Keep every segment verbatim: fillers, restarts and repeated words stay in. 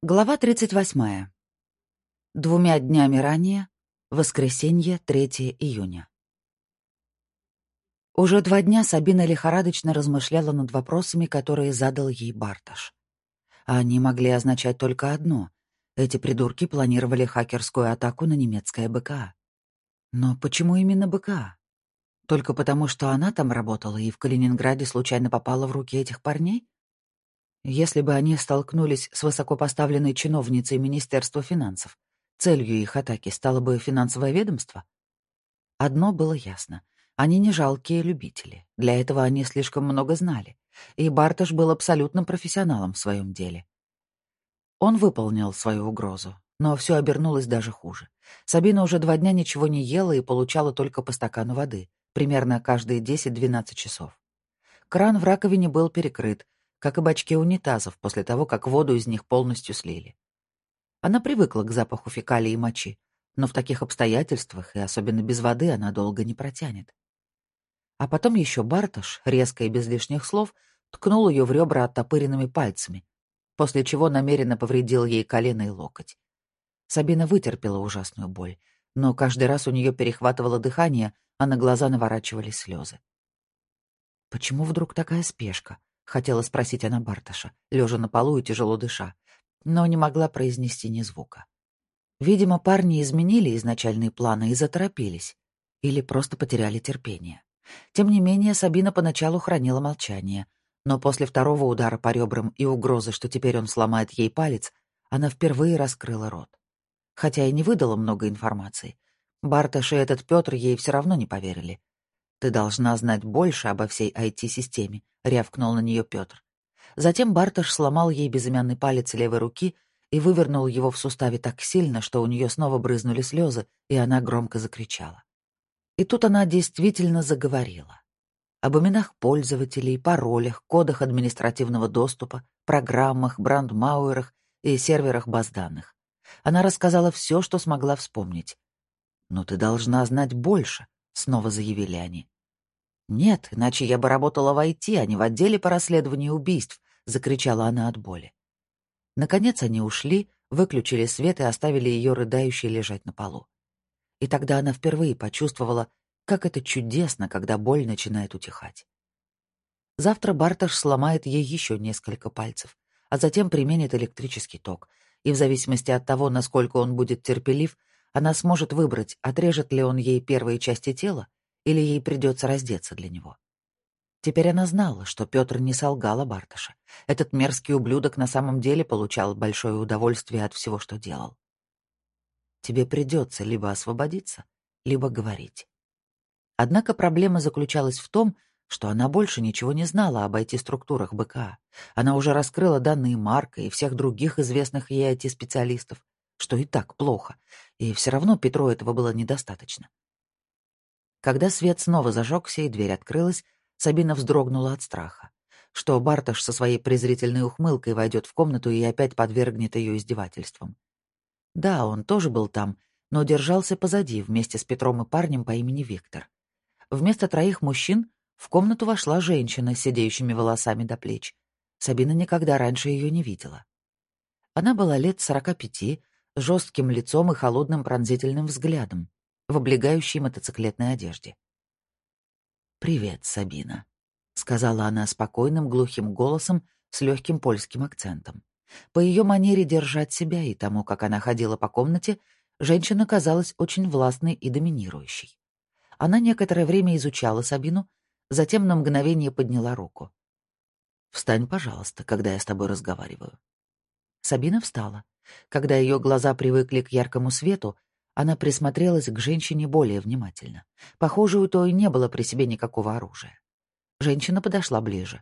Глава тридцать восьмая. Двумя днями ранее, воскресенье, третьего июня. Уже два дня Сабина лихорадочно размышляла над вопросами, которые задал ей Барташ. А они могли означать только одно — эти придурки планировали хакерскую атаку на немецкое БКА. Но почему именно БКА? Только потому, что она там работала и в Калининграде случайно попала в руки этих парней? Если бы они столкнулись с высокопоставленной чиновницей Министерства финансов, целью их атаки стало бы финансовое ведомство? Одно было ясно. Они не жалкие любители. Для этого они слишком много знали. И Барташ был абсолютным профессионалом в своем деле. Он выполнил свою угрозу, но все обернулось даже хуже. Сабина уже два дня ничего не ела и получала только по стакану воды, примерно каждые десять-двенадцать часов. Кран в раковине был перекрыт, как и бачки унитазов после того, как воду из них полностью слили. Она привыкла к запаху фекалий и мочи, но в таких обстоятельствах, и особенно без воды, она долго не протянет. А потом еще Барташ, резко и без лишних слов, ткнул ее в ребра оттопыренными пальцами, после чего намеренно повредил ей колено и локоть. Сабина вытерпела ужасную боль, но каждый раз у нее перехватывало дыхание, а на глаза наворачивались слезы. «Почему вдруг такая спешка?» — хотела спросить она Барташа, лежа на полу и тяжело дыша, но не могла произнести ни звука. Видимо, парни изменили изначальные планы и заторопились, или просто потеряли терпение. Тем не менее, Сабина поначалу хранила молчание, но после второго удара по ребрам и угрозы, что теперь он сломает ей палец, она впервые раскрыла рот. Хотя и не выдала много информации. Барташ и этот Петр ей все равно не поверили. «Ты должна знать больше обо всей ай ти-системе», — рявкнул на нее Петр. Затем Барташ сломал ей безымянный палец левой руки и вывернул его в суставе так сильно, что у нее снова брызнули слезы, и она громко закричала. И тут она действительно заговорила. Об именах пользователей, паролях, кодах административного доступа, программах, брандмауэрах и серверах баз данных. Она рассказала все, что смогла вспомнить. «Но ты должна знать больше», — снова заявили они. «Нет, иначе я бы работала в ай ти, а не в отделе по расследованию убийств», — закричала она от боли. Наконец они ушли, выключили свет и оставили ее рыдающей лежать на полу. И тогда она впервые почувствовала, как это чудесно, когда боль начинает утихать. Завтра Барташ сломает ей еще несколько пальцев, а затем применит электрический ток, и в зависимости от того, насколько он будет терпелив, она сможет выбрать, отрежет ли он ей первые части тела, или ей придется раздеться для него. Теперь она знала, что Петр не солгал о Барташе. Этот мерзкий ублюдок на самом деле получал большое удовольствие от всего, что делал. Тебе придется либо освободиться, либо говорить. Однако проблема заключалась в том, что она больше ничего не знала об ай ти-структурах БКА. Она уже раскрыла данные Марка и всех других известных ей ай ти-специалистов, что и так плохо, и все равно Петру этого было недостаточно. Когда свет снова зажегся и дверь открылась, Сабина вздрогнула от страха, что Барташ со своей презрительной ухмылкой войдет в комнату и опять подвергнет ее издевательствам. Да, он тоже был там, но держался позади вместе с Петром и парнем по имени Виктор. Вместо троих мужчин в комнату вошла женщина с сидеющими волосами до плеч. Сабина никогда раньше ее не видела. Она была лет сорока пяти, с жестким лицом и холодным пронзительным взглядом, в облегающей мотоциклетной одежде. «Привет, Сабина», — сказала она спокойным глухим голосом с легким польским акцентом. По ее манере держать себя и тому, как она ходила по комнате, женщина казалась очень властной и доминирующей. Она некоторое время изучала Сабину, затем на мгновение подняла руку. «Встань, пожалуйста, когда я с тобой разговариваю». Сабина встала. Когда ее глаза привыкли к яркому свету, она присмотрелась к женщине более внимательно. Похоже, у той не было при себе никакого оружия. Женщина подошла ближе.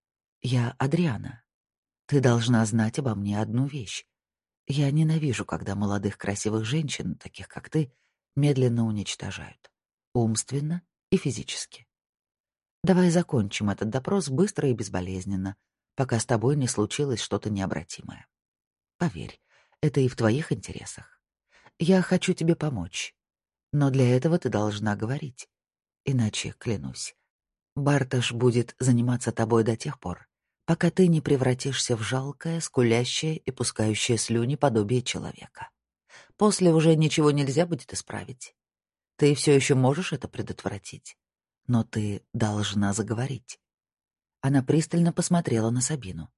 «Я Адриана. Ты должна знать обо мне одну вещь. Я ненавижу, когда молодых красивых женщин, таких как ты, медленно уничтожают. Умственно и физически. Давай закончим этот допрос быстро и безболезненно, пока с тобой не случилось что-то необратимое. Поверь, это и в твоих интересах. Я хочу тебе помочь, но для этого ты должна говорить. Иначе, клянусь, Барташ будет заниматься тобой до тех пор, пока ты не превратишься в жалкое, скулящее и пускающее слюни подобие человека. После уже ничего нельзя будет исправить. Ты все еще можешь это предотвратить, но ты должна заговорить. Она пристально посмотрела на Сабину.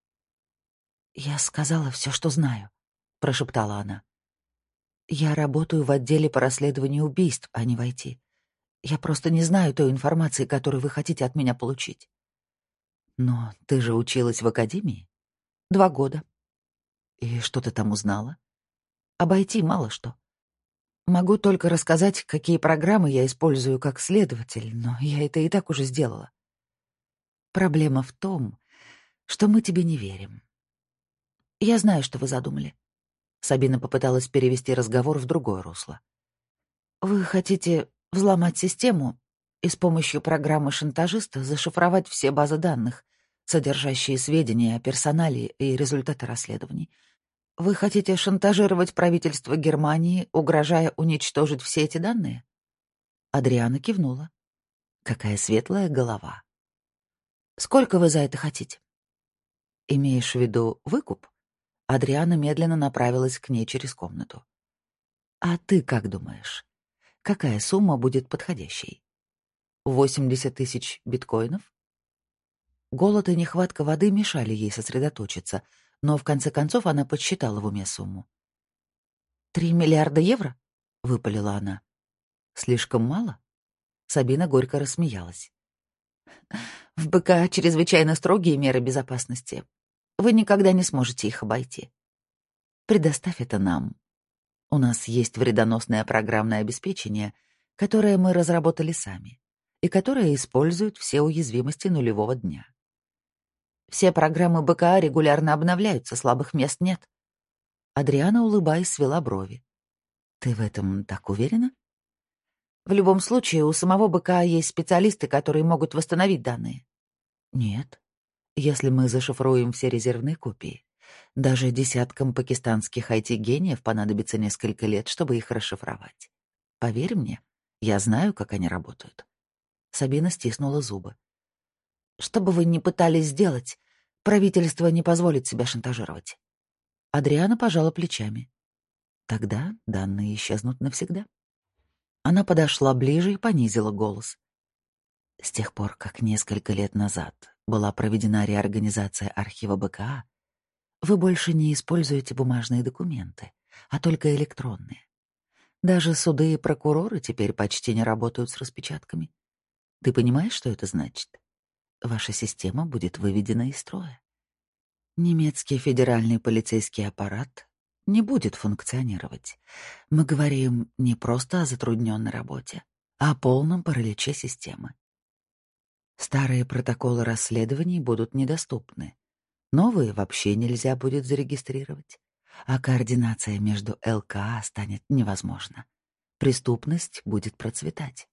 «Я сказала все, что знаю», — прошептала она. «Я работаю в отделе по расследованию убийств, а не в ай ти. Я просто не знаю той информации, которую вы хотите от меня получить». «Но ты же училась в академии?» «Два года». «И что ты там узнала?» «Обойти мало что. Могу только рассказать, какие программы я использую как следователь, но я это и так уже сделала. Проблема в том, что мы тебе не верим. Я знаю, что вы задумали». Сабина попыталась перевести разговор в другое русло. «Вы хотите взломать систему и с помощью программы шантажиста зашифровать все базы данных, содержащие сведения о персонале и результаты расследований. Вы хотите шантажировать правительство Германии, угрожая уничтожить все эти данные?» Адриана кивнула. Какая светлая голова. «Сколько вы за это хотите?» «Имеешь в виду выкуп?» Адриана медленно направилась к ней через комнату. «А ты как думаешь, какая сумма будет подходящей? Восемьдесят тысяч биткоинов?» Голод и нехватка воды мешали ей сосредоточиться, но в конце концов она подсчитала в уме сумму. «Три миллиарда евро?» — выпалила она. «Слишком мало?» Сабина горько рассмеялась. «В БК чрезвычайно строгие меры безопасности. Вы никогда не сможете их обойти. Предоставь это нам. У нас есть вредоносное программное обеспечение, которое мы разработали сами и которое использует все уязвимости нулевого дня. Все программы БКА регулярно обновляются, слабых мест нет». Адриана, улыбаясь, свела брови. «Ты в этом так уверена?» «В любом случае, у самого БКА есть специалисты, которые могут восстановить данные». «Нет. Если мы зашифруем все резервные копии, даже десяткам пакистанских ай ти-гениев понадобится несколько лет, чтобы их расшифровать. Поверь мне, я знаю, как они работают». Сабина стиснула зубы. «Что бы вы ни пытались сделать, правительство не позволит себя шантажировать». Адриана пожала плечами. «Тогда данные исчезнут навсегда». Она подошла ближе и понизила голос. С тех пор, как несколько лет назад была проведена реорганизация архива БКА, вы больше не используете бумажные документы, а только электронные. Даже суды и прокуроры теперь почти не работают с распечатками. Ты понимаешь, что это значит? Ваша система будет выведена из строя. Немецкий федеральный полицейский аппарат не будет функционировать. Мы говорим не просто о затрудненной работе, а о полном параличе системы. Старые протоколы расследований будут недоступны. Новые вообще нельзя будет зарегистрировать. А координация между эл ка а станет невозможна. Преступность будет процветать.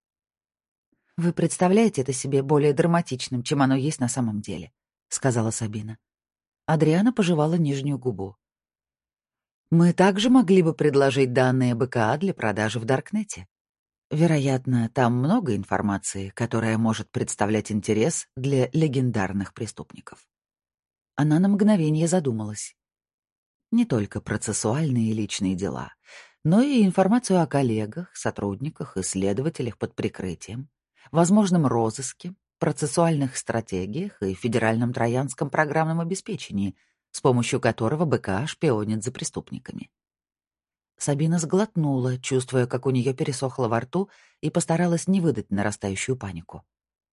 «Вы представляете это себе более драматичным, чем оно есть на самом деле», — сказала Сабина. Адриана пожевала нижнюю губу. «Мы также могли бы предложить данные БКА для продажи в Даркнете. Вероятно, там много информации, которая может представлять интерес для легендарных преступников». Она на мгновение задумалась. Не только процессуальные и личные дела, но и информацию о коллегах, сотрудниках, исследователях под прикрытием, возможном розыске, процессуальных стратегиях и федеральном троянском программном обеспечении, с помощью которого БКА шпионит за преступниками. Сабина сглотнула, чувствуя, как у нее пересохло во рту, и постаралась не выдать нарастающую панику.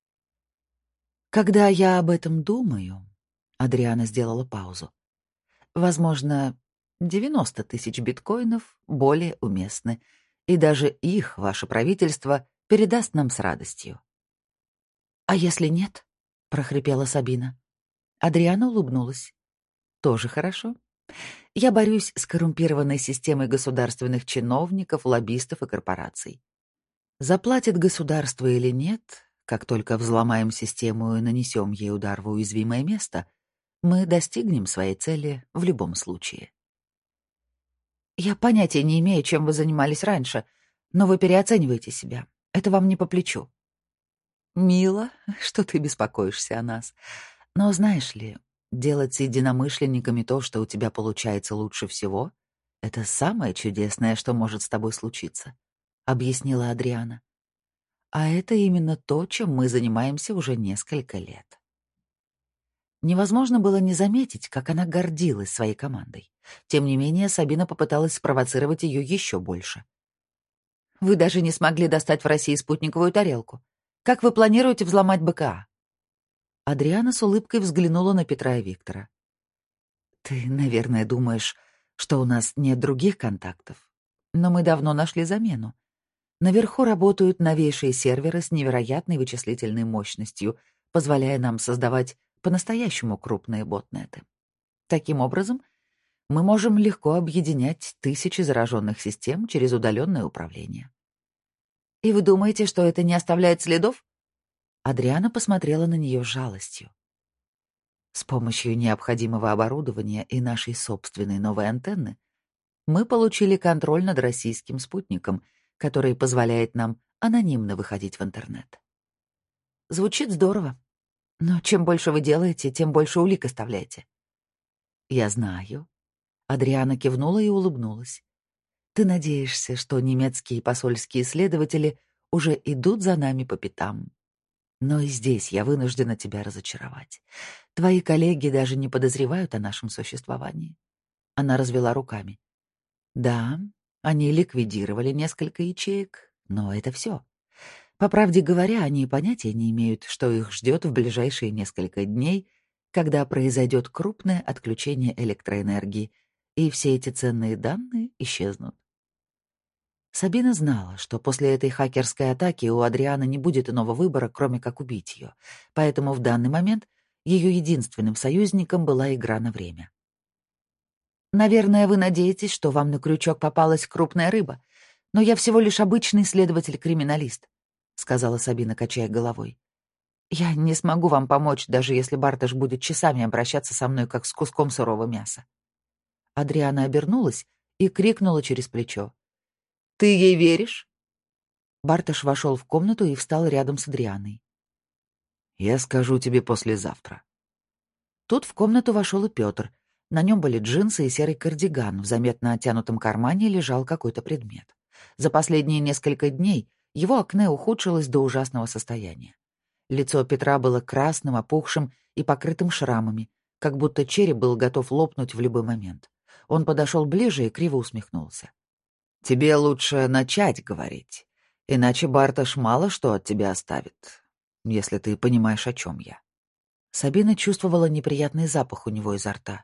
«Когда я об этом думаю...» — Адриана сделала паузу. «Возможно, девяносто тысяч биткоинов более уместны, и даже их ваше правительство передаст нам с радостью». «А если нет?» — прохрипела Сабина. Адриана улыбнулась. «Тоже хорошо. Я борюсь с коррумпированной системой государственных чиновников, лоббистов и корпораций. Заплатит государство или нет, как только взломаем систему и нанесем ей удар в уязвимое место, мы достигнем своей цели в любом случае». «Я понятия не имею, чем вы занимались раньше, но вы переоцениваете себя. Это вам не по плечу». «Мило, что ты беспокоишься о нас. Но знаешь ли, делать с единомышленниками то, что у тебя получается лучше всего, это самое чудесное, что может с тобой случиться, — объяснила Адриана. А это именно то, чем мы занимаемся уже несколько лет. Невозможно было не заметить, как она гордилась своей командой. Тем не менее, Сабина попыталась спровоцировать ее еще больше. «Вы даже не смогли достать в России спутниковую тарелку. Как вы планируете взломать БКА?» Адриана с улыбкой взглянула на Петра и Виктора. «Ты, наверное, думаешь, что у нас нет других контактов. Но мы давно нашли замену. Наверху работают новейшие серверы с невероятной вычислительной мощностью, позволяя нам создавать по-настоящему крупные ботнеты. Таким образом, мы можем легко объединять тысячи зараженных систем через удаленное управление. И вы думаете, что это не оставляет следов? Адриана посмотрела на нее с жалостью. С помощью необходимого оборудования и нашей собственной новой антенны мы получили контроль над российским спутником, который позволяет нам анонимно выходить в интернет. Звучит здорово. Но чем больше вы делаете, тем больше улик оставляете. Я знаю. Адриана кивнула и улыбнулась. Ты надеешься, что немецкие посольские следователи уже идут за нами по пятам. Но и здесь я вынуждена тебя разочаровать. Твои коллеги даже не подозревают о нашем существовании. Она развела руками. Да, они ликвидировали несколько ячеек, но это все. По правде говоря, они понятия не имеют, что их ждет в ближайшие несколько дней, когда произойдет крупное отключение электроэнергии, и все эти ценные данные исчезнут. Сабина знала, что после этой хакерской атаки у Адрианы не будет иного выбора, кроме как убить ее, поэтому в данный момент ее единственным союзником была игра на время. «Наверное, вы надеетесь, что вам на крючок попалась крупная рыба, но я всего лишь обычный следователь-криминалист», — сказала Сабина, качая головой. «Я не смогу вам помочь, даже если Барташ будет часами обращаться со мной, как с куском сырого мяса». Адриана обернулась и крикнула через плечо. «Ты ей веришь?» Барташ вошел в комнату и встал рядом с Адрианой. «Я скажу тебе послезавтра». Тут в комнату вошел и Петр. На нем были джинсы и серый кардиган, в заметно оттянутом кармане лежал какой-то предмет. За последние несколько дней его акне ухудшилось до ужасного состояния. Лицо Петра было красным, опухшим и покрытым шрамами, как будто череп был готов лопнуть в любой момент. Он подошел ближе и криво усмехнулся. «Тебе лучше начать говорить, иначе Барташ мало что от тебя оставит, если ты понимаешь, о чем я». Сабина чувствовала неприятный запах у него изо рта.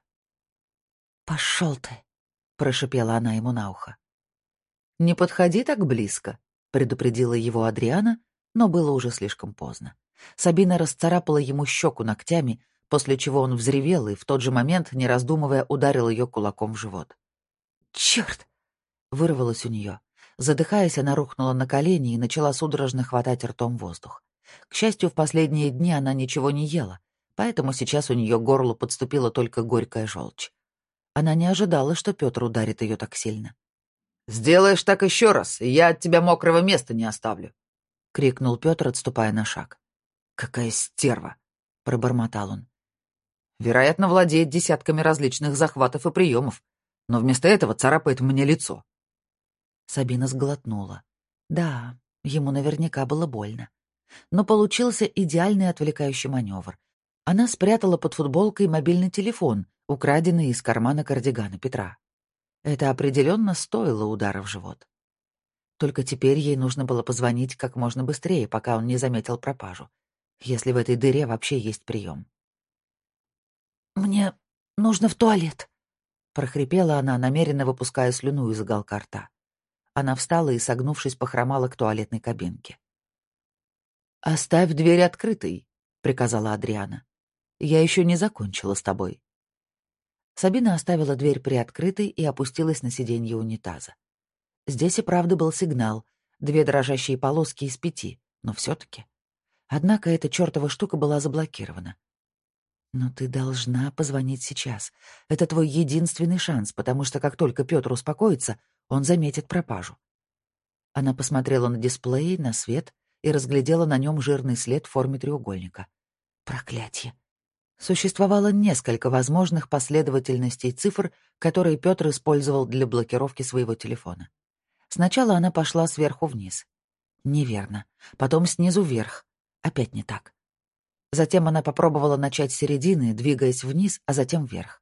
«Пошел ты!» — прошипела она ему на ухо. «Не подходи так близко», — предупредила его Адриана, но было уже слишком поздно. Сабина расцарапала ему щеку ногтями, после чего он взревел и в тот же момент, не раздумывая, ударил ее кулаком в живот. «Черт!» — вырвалось у нее. Задыхаясь, она рухнула на колени и начала судорожно хватать ртом воздух. К счастью, в последние дни она ничего не ела, поэтому сейчас у нее к горлу подступила только горькая желчь. Она не ожидала, что Петр ударит ее так сильно. «Сделаешь так еще раз, и я от тебя мокрого места не оставлю», — крикнул Петр, отступая на шаг. «Какая стерва!» — пробормотал он. «Вероятно, владеет десятками различных захватов и приемов, но вместо этого царапает мне лицо». Сабина сглотнула. Да, ему наверняка было больно. Но получился идеальный отвлекающий маневр. Она спрятала под футболкой мобильный телефон, украденный из кармана кардигана Петра. Это определенно стоило удара в живот. Только теперь ей нужно было позвонить как можно быстрее, пока он не заметил пропажу, если в этой дыре вообще есть прием. «Мне нужно в туалет», — прохрипела она, намеренно выпуская слюну из уголка рта. Она встала и, согнувшись, похромала к туалетной кабинке. «Оставь дверь открытой», — приказала Адриана. «Я еще не закончила с тобой». Сабина оставила дверь приоткрытой и опустилась на сиденье унитаза. Здесь и правда был сигнал, две дрожащие полоски из пяти, но все-таки. Однако эта чертова штука была заблокирована. «Но ты должна позвонить сейчас. Это твой единственный шанс, потому что как только Петр успокоится, он заметит пропажу». Она посмотрела на дисплей, на свет и разглядела на нем жирный след в форме треугольника. Проклятье! Существовало несколько возможных последовательностей цифр, которые Петр использовал для блокировки своего телефона. Сначала она пошла сверху вниз. Неверно. Потом снизу вверх. Опять не так. Затем она попробовала начать с середины, двигаясь вниз, а затем вверх.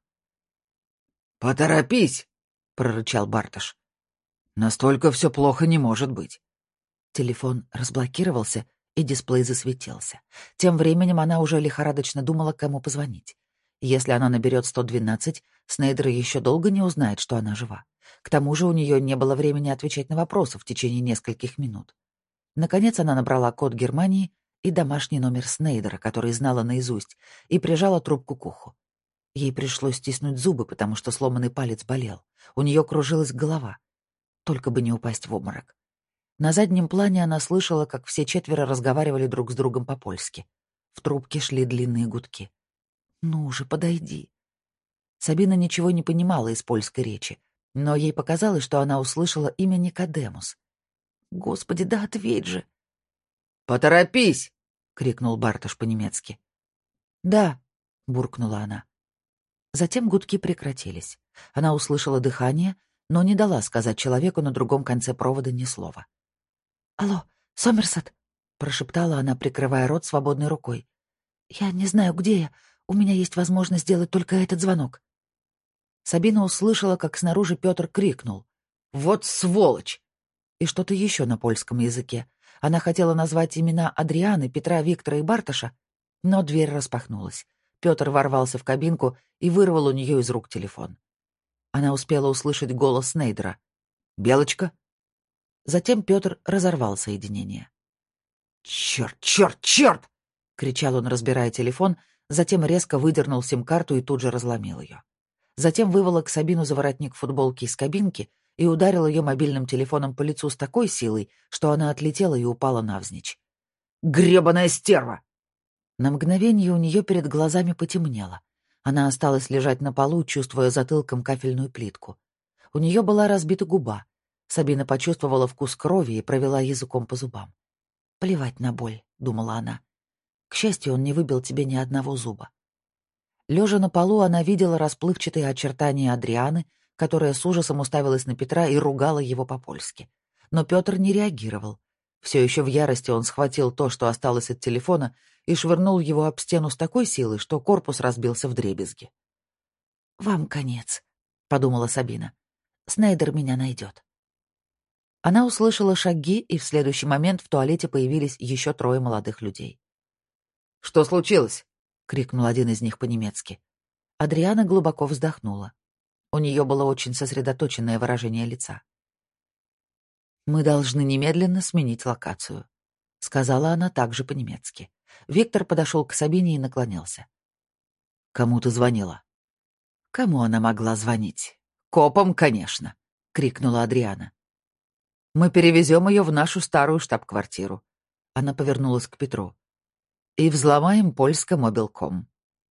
«Поторопись!» — прорычал Барташ. «Настолько все плохо не может быть». Телефон разблокировался, и дисплей засветился. Тем временем она уже лихорадочно думала, кому позвонить. Если она наберет сто двенадцать, Снейдер еще долго не узнает, что она жива. К тому же у нее не было времени отвечать на вопросы в течение нескольких минут. Наконец она набрала код Германии и домашний номер Снейдера, который знала наизусть, и прижала трубку к уху. Ей пришлось стиснуть зубы, потому что сломанный палец болел. У нее кружилась голова. Только бы не упасть в обморок. На заднем плане она слышала, как все четверо разговаривали друг с другом по-польски. В трубке шли длинные гудки. «Ну же, подойди». Сабина ничего не понимала из польской речи, но ей показалось, что она услышала имя Никодемус. «Господи, да ответь же!» «Поторопись!» — крикнул Барташ по-немецки. «Да», — буркнула она. Затем гудки прекратились. Она услышала дыхание, но не дала сказать человеку на другом конце провода ни слова. «Алло, Сомерсет!» — прошептала она, прикрывая рот свободной рукой. «Я не знаю, где я. У меня есть возможность сделать только этот звонок». Сабина услышала, как снаружи Петр крикнул: «Вот сволочь!» и что-то еще на польском языке. Она хотела назвать имена Адрианы, Петра, Виктора и Барташа, но дверь распахнулась. Петр ворвался в кабинку и вырвал у нее из рук телефон. Она успела услышать голос Снейдера. «Белочка?» Затем Петр разорвал соединение. «Черт, черт, черт!» — кричал он, разбирая телефон, затем резко выдернул сим-карту и тут же разломил ее. Затем выволок Сабину за воротник футболки из кабинки и ударил ее мобильным телефоном по лицу с такой силой, что она отлетела и упала навзничь. «Гребаная стерва!» На мгновение у нее перед глазами потемнело. Она осталась лежать на полу, чувствуя затылком кафельную плитку. У нее была разбита губа. Сабина почувствовала вкус крови и провела языком по зубам. «Плевать на боль», — думала она. «К счастью, он не выбил тебе ни одного зуба». Лежа на полу, она видела расплывчатые очертания Адрианы, которая с ужасом уставилась на Петра и ругала его по-польски. Но Петр не реагировал. Все еще в ярости он схватил то, что осталось от телефона, и швырнул его об стену с такой силой, что корпус разбился вдребезги. «Вам конец», — подумала Сабина. «Снейдер меня найдет». Она услышала шаги, и в следующий момент в туалете появились еще трое молодых людей. «Что случилось?» — крикнул один из них по-немецки. Адриана глубоко вздохнула. У нее было очень сосредоточенное выражение лица. «Мы должны немедленно сменить локацию», — сказала она также по-немецки. Виктор подошел к Сабине и наклонился. «Кому ты звонила?» «Кому она могла звонить?» «Копам, конечно», — крикнула Адриана. «Мы перевезем ее в нашу старую штаб-квартиру». Она повернулась к Петру. «И взломаем польско-мобилком».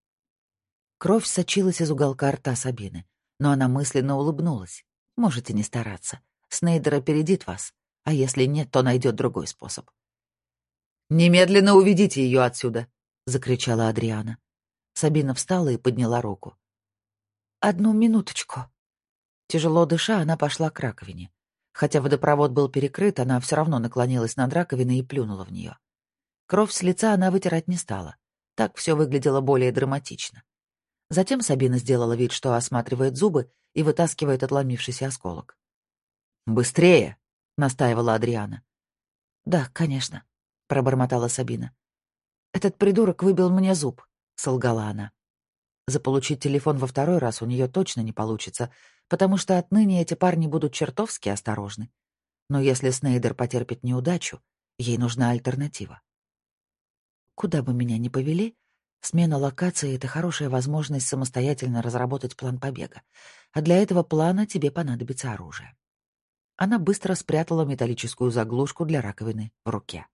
Кровь сочилась из уголка рта Сабины, но она мысленно улыбнулась. «Можете не стараться. Снейдер опередит вас, а если нет, то найдет другой способ». «Немедленно уведите ее отсюда!» — закричала Адриана. Сабина встала и подняла руку. «Одну минуточку». Тяжело дыша, она пошла к раковине. Хотя водопровод был перекрыт, она все равно наклонилась над раковиной и плюнула в нее. Кровь с лица она вытирать не стала. Так все выглядело более драматично. Затем Сабина сделала вид, что осматривает зубы и вытаскивает отломившийся осколок. «Быстрее!» — настаивала Адриана. «Да, конечно», — пробормотала Сабина. «Этот придурок выбил мне зуб», — солгала она. Заполучить телефон во второй раз у нее точно не получится, потому что отныне эти парни будут чертовски осторожны. Но если Снейдер потерпит неудачу, ей нужна альтернатива. Куда бы меня ни повели, смена локации — это хорошая возможность самостоятельно разработать план побега. А для этого плана тебе понадобится оружие. Она быстро спрятала металлическую заглушку для раковины в руке.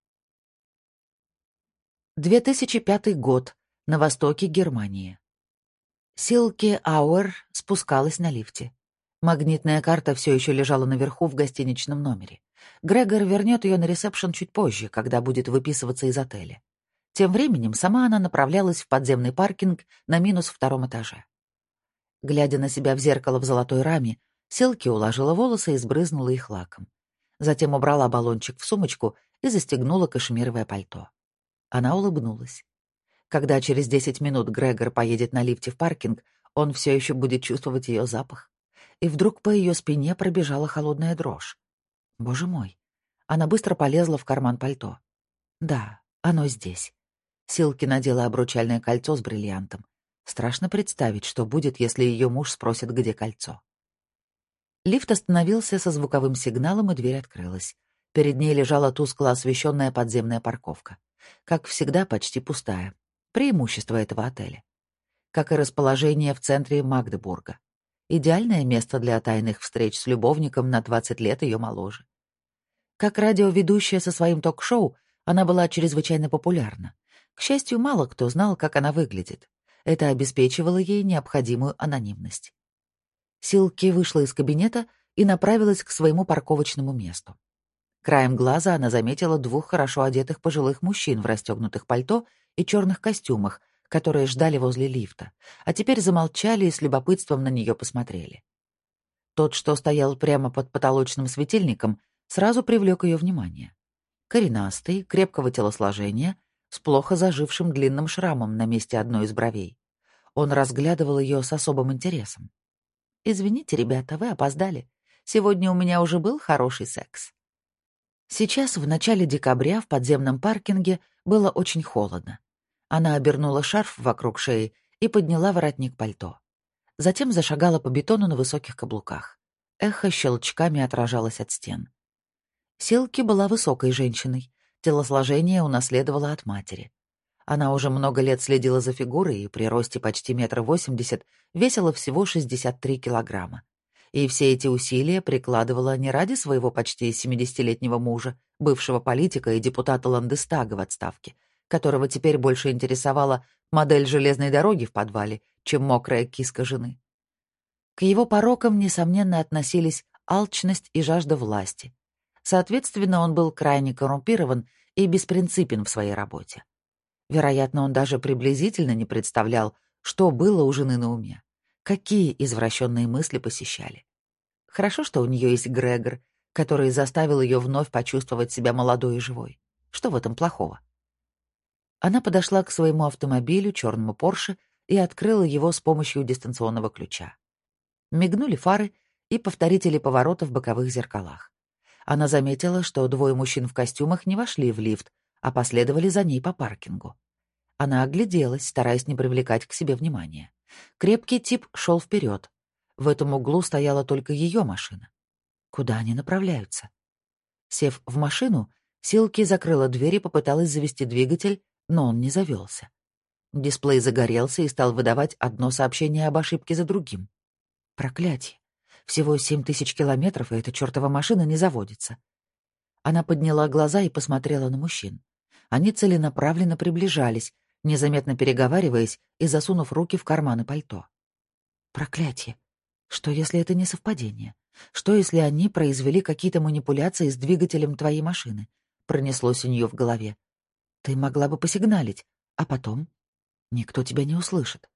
две тысячи пятый год. На востоке Германии. Силке Ауэр спускалась на лифте. Магнитная карта все еще лежала наверху в гостиничном номере. Грегор вернет ее на ресепшн чуть позже, когда будет выписываться из отеля. Тем временем сама она направлялась в подземный паркинг на минус втором этаже. Глядя на себя в зеркало в золотой раме, Силки уложила волосы и сбрызнула их лаком. Затем убрала баллончик в сумочку и застегнула кашемировое пальто. Она улыбнулась. Когда через десять минут Грегор поедет на лифте в паркинг, он все еще будет чувствовать ее запах. И вдруг по ее спине пробежала холодная дрожь. Боже мой! Она быстро полезла в карман пальто. Да, оно здесь. Силки надела обручальное кольцо с бриллиантом. Страшно представить, что будет, если ее муж спросит, где кольцо. Лифт остановился со звуковым сигналом, и дверь открылась. Перед ней лежала тускло освещенная подземная парковка. Как всегда, почти пустая. Преимущество этого отеля. Как и расположение в центре Магдебурга. Идеальное место для тайных встреч с любовником на двадцать лет ее моложе. Как радиоведущая со своим ток-шоу, она была чрезвычайно популярна. К счастью, мало кто знал, как она выглядит. Это обеспечивало ей необходимую анонимность. Силки вышла из кабинета и направилась к своему парковочному месту. Краем глаза она заметила двух хорошо одетых пожилых мужчин в расстегнутых пальто и черных костюмах, которые ждали возле лифта, а теперь замолчали и с любопытством на нее посмотрели. Тот, что стоял прямо под потолочным светильником, сразу привлек ее внимание. Коренастый, крепкого телосложения, с плохо зажившим длинным шрамом на месте одной из бровей. Он разглядывал ее с особым интересом. «Извините, ребята, вы опоздали. Сегодня у меня уже был хороший секс». Сейчас, в начале декабря, в подземном паркинге было очень холодно. Она обернула шарф вокруг шеи и подняла воротник пальто. Затем зашагала по бетону на высоких каблуках. Эхо щелчками отражалось от стен. Силки была высокой женщиной. Телосложение унаследовала от матери. Она уже много лет следила за фигурой и при росте почти метр восемьдесят весила всего шестьдесят три килограмма. И все эти усилия прикладывала не ради своего почти семидесятилетнего мужа, бывшего политика и депутата Ландестага в отставке, которого теперь больше интересовала модель железной дороги в подвале, чем мокрая киска жены. К его порокам, несомненно, относились алчность и жажда власти. Соответственно, он был крайне коррумпирован и беспринципен в своей работе. Вероятно, он даже приблизительно не представлял, что было у жены на уме, какие извращенные мысли посещали. Хорошо, что у нее есть Грегор, который заставил ее вновь почувствовать себя молодой и живой. Что в этом плохого? Она подошла к своему автомобилю, черному Порше, и открыла его с помощью дистанционного ключа. Мигнули фары и повторители поворота в боковых зеркалах. Она заметила, что двое мужчин в костюмах не вошли в лифт, а последовали за ней по паркингу. Она огляделась, стараясь не привлекать к себе внимания. Крепкий тип шел вперед. В этом углу стояла только ее машина. Куда они направляются? Сев в машину, Силки закрыла дверь и попыталась завести двигатель, но он не завелся. Дисплей загорелся и стал выдавать одно сообщение об ошибке за другим. Проклятие! Всего семь тысяч километров, и эта чертова машина не заводится. Она подняла глаза и посмотрела на мужчин. Они целенаправленно приближались, незаметно переговариваясь и засунув руки в карманы пальто. Проклятие! Что, если это не совпадение? Что, если они произвели какие-то манипуляции с двигателем твоей машины? Пронеслось у нее в голове. Ты могла бы посигналить, а потом? Никто тебя не услышит.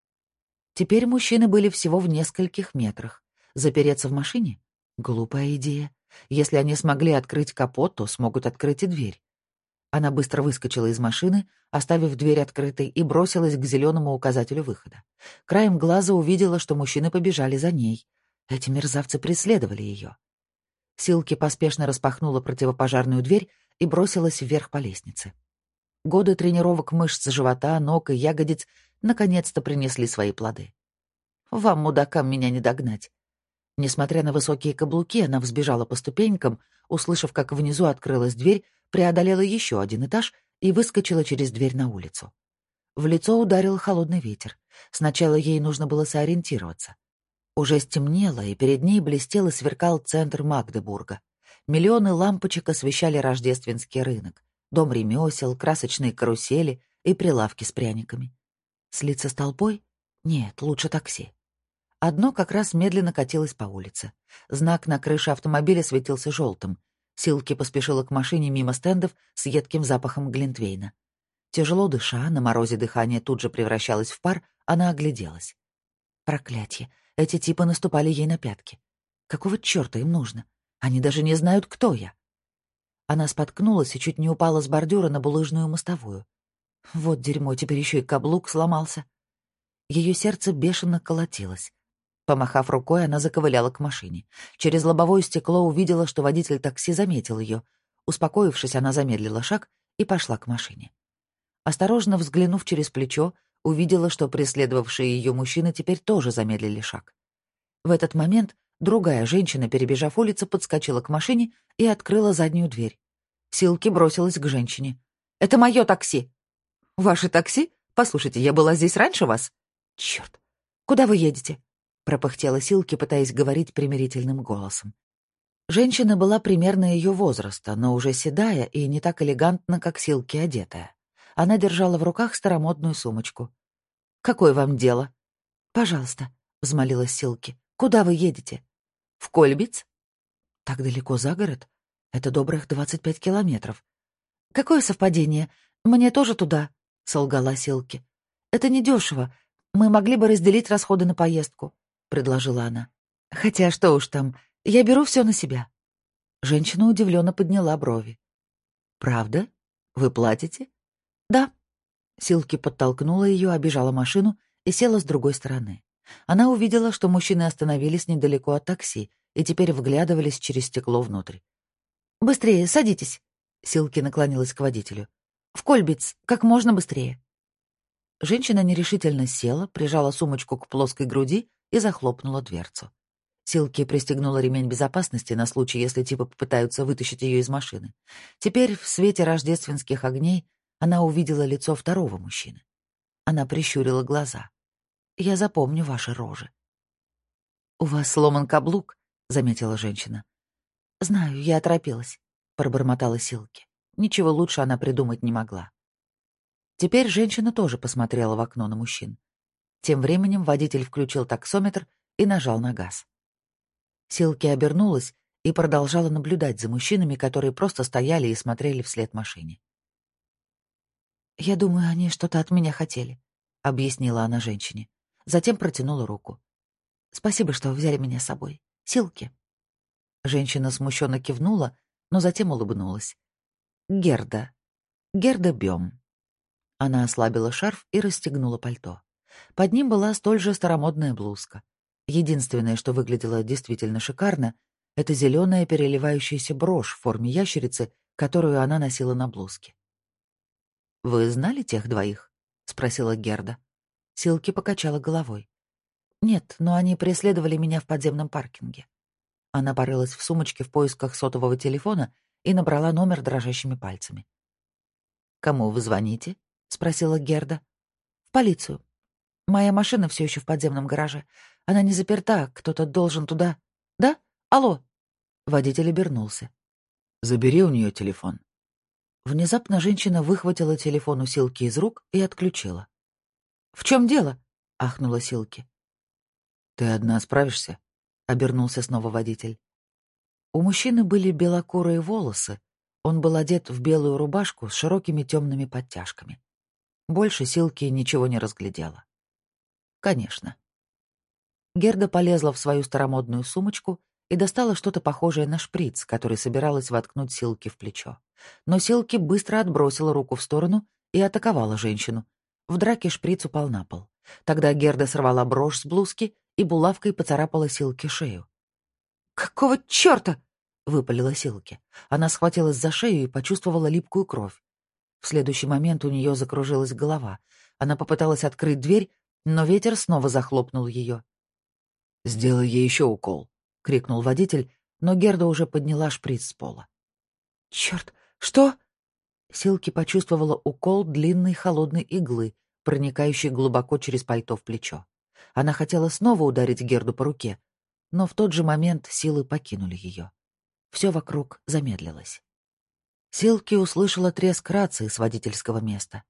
Теперь мужчины были всего в нескольких метрах. Запереться в машине? Глупая идея. Если они смогли открыть капот, то смогут открыть и дверь. Она быстро выскочила из машины, оставив дверь открытой, и бросилась к зеленому указателю выхода. Краем глаза увидела, что мужчины побежали за ней. Эти мерзавцы преследовали ее. Силки поспешно распахнула противопожарную дверь и бросилась вверх по лестнице. Годы тренировок мышц живота, ног и ягодиц наконец-то принесли свои плоды. Вам, мудакам, меня не догнать. Несмотря на высокие каблуки, она взбежала по ступенькам, услышав, как внизу открылась дверь, преодолела еще один этаж и выскочила через дверь на улицу. В лицо ударил холодный ветер. Сначала ей нужно было сориентироваться. Уже стемнело, и перед ней блестел и сверкал центр Магдебурга. Миллионы лампочек освещали рождественский рынок, дом ремесел, красочные карусели и прилавки с пряниками. Слиться с толпой? Нет, лучше такси. Одно как раз медленно катилось по улице. Знак на крыше автомобиля светился желтым. Силки поспешила к машине мимо стендов с едким запахом глинтвейна. Тяжело дыша, на морозе дыхание тут же превращалось в пар, она огляделась. Проклятье, эти типы наступали ей на пятки. Какого чёрта им нужно? Они даже не знают, кто я. Она споткнулась и чуть не упала с бордюра на булыжную мостовую. Вот дерьмо, теперь еще и каблук сломался. Ее сердце бешено колотилось. Помахав рукой, она заковыляла к машине. Через лобовое стекло увидела, что водитель такси заметил ее. Успокоившись, она замедлила шаг и пошла к машине. Осторожно взглянув через плечо, увидела, что преследовавшие ее мужчины теперь тоже замедлили шаг. В этот момент другая женщина, перебежав улицу, подскочила к машине и открыла заднюю дверь. Силки бросилась к женщине. «Это мое такси!» «Ваше такси? Послушайте, я была здесь раньше вас?» «Черт! Куда вы едете?» — пропыхтела Силки, пытаясь говорить примирительным голосом. Женщина была примерно ее возраста, но уже седая и не так элегантно, как Силки одетая. Она держала в руках старомодную сумочку. «Какое вам дело?» «Пожалуйста», — взмолилась Силки. «Куда вы едете?» «В Кольбиц?» «Так далеко за город? Это добрых двадцать пять километров». «Какое совпадение? Мне тоже туда», — солгала Силки. «Это недешево. Мы могли бы разделить расходы на поездку», — предложила она. «Хотя что уж там, я беру все на себя». Женщина удивленно подняла брови. «Правда? Вы платите?» «Да». Силки подтолкнула ее, обежала машину и села с другой стороны. Она увидела, что мужчины остановились недалеко от такси и теперь вглядывались через стекло внутрь. «Быстрее, садитесь!» Силки наклонилась к водителю. «В Кольбиц, как можно быстрее!» Женщина нерешительно села, прижала сумочку к плоской груди и захлопнула дверцу. Силки пристегнула ремень безопасности на случай, если типа попытаются вытащить ее из машины. Теперь в свете рождественских огней она увидела лицо второго мужчины. Она прищурила глаза. «Я запомню ваши рожи». «У вас сломан каблук», — заметила женщина. «Знаю, я оторопилась», — пробормотала Силки. Ничего лучше она придумать не могла. Теперь женщина тоже посмотрела в окно на мужчин. Тем временем водитель включил таксометр и нажал на газ. Силки обернулась и продолжала наблюдать за мужчинами, которые просто стояли и смотрели вслед машине. «Я думаю, они что-то от меня хотели», — объяснила она женщине. Затем протянула руку. «Спасибо, что взяли меня с собой. Силки». Женщина смущенно кивнула, но затем улыбнулась. «Герда. Герда Бём». Она ослабила шарф и расстегнула пальто. Под ним была столь же старомодная блузка. Единственное, что выглядело действительно шикарно, это зеленая переливающаяся брошь в форме ящерицы, которую она носила на блузке. «Вы знали тех двоих?» — спросила Герда. Силки покачала головой. «Нет, но они преследовали меня в подземном паркинге». Она порылась в сумочке в поисках сотового телефона и набрала номер дрожащими пальцами. «Кому вы звоните?» — спросила Герда. «В полицию. Моя машина все еще в подземном гараже. Она не заперта, кто-то должен туда. Да? Алло?» Водитель обернулся. «Забери у нее телефон». Внезапно женщина выхватила телефон у Силки из рук и отключила. «В чем дело?» — ахнула Силки. «Ты одна справишься?» — обернулся снова водитель. У мужчины были белокурые волосы. Он был одет в белую рубашку с широкими темными подтяжками. Больше Силки ничего не разглядела. «Конечно». Герда полезла в свою старомодную сумочку и достала что-то похожее на шприц, который собиралась воткнуть Силки в плечо. Но Силки быстро отбросила руку в сторону и атаковала женщину. В драке шприц упал на пол. Тогда Герда сорвала брошь с блузки и булавкой поцарапала Силке шею. «Какого чёрта?» — выпалила Силки. Она схватилась за шею и почувствовала липкую кровь. В следующий момент у нее закружилась голова. Она попыталась открыть дверь, но ветер снова захлопнул ее. «Сделай ей еще укол», — крикнул водитель, но Герда уже подняла шприц с пола. «Черт, что?» Силки почувствовала укол длинной холодной иглы, проникающей глубоко через пальто в плечо. Она хотела снова ударить Герду по руке, но в тот же момент силы покинули ее. Все вокруг замедлилось. Силки услышала треск рации с водительского места.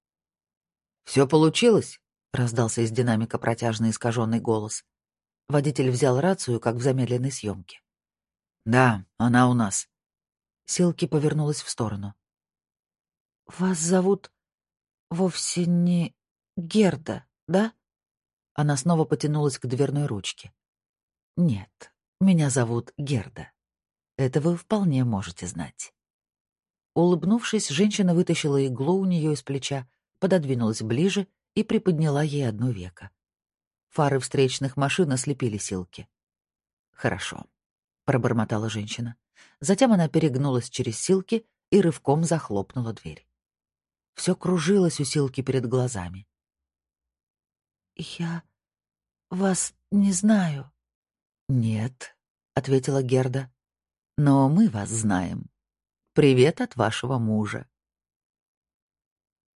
«Все получилось?» — раздался из динамика протяжный искаженный голос. Водитель взял рацию, как в замедленной съемке. «Да, она у нас». Силки повернулась в сторону. «Вас зовут...» вовсе не Герда, да?» Она снова потянулась к дверной ручке. «Нет, меня зовут Герда. Это вы вполне можете знать». Улыбнувшись, женщина вытащила иглу у нее из плеча, пододвинулась ближе и приподняла ей одно веко. Фары встречных машин ослепили Силки. «Хорошо», — пробормотала женщина. Затем она перегнулась через Силки и рывком захлопнула дверь. Все кружилось у Силки перед глазами. «Я вас не знаю». «Нет», — ответила Герда, — «но мы вас знаем. Привет от вашего мужа».